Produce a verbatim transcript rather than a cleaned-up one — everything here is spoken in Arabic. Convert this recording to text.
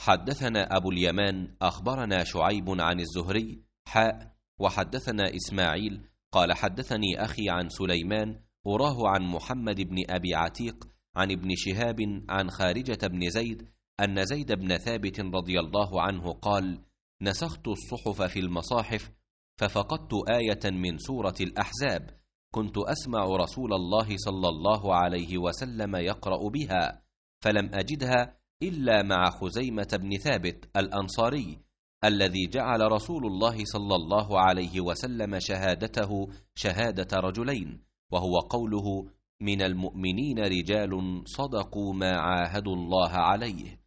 حدثنا أبو اليمان أخبرنا شعيب عن الزهري حاء وحدثنا إسماعيل قال حدثني أخي عن سليمان أراه عن محمد بن أبي عتيق عن ابن شهاب عن خارجة بن زيد أن زيد بن ثابت رضي الله عنه قال: نسخت الصحف في المصاحف ففقدت آية من سورة الأحزاب كنت أسمع رسول الله صلى الله عليه وسلم يقرأ بها فلم أجدها إلا مع خزيمة بن ثابت الأنصاري الذي جعل رسول الله صلى الله عليه وسلم شهادته شهادة رجلين، وهو قوله: من المؤمنين رجال صدقوا ما عاهدوا الله عليه.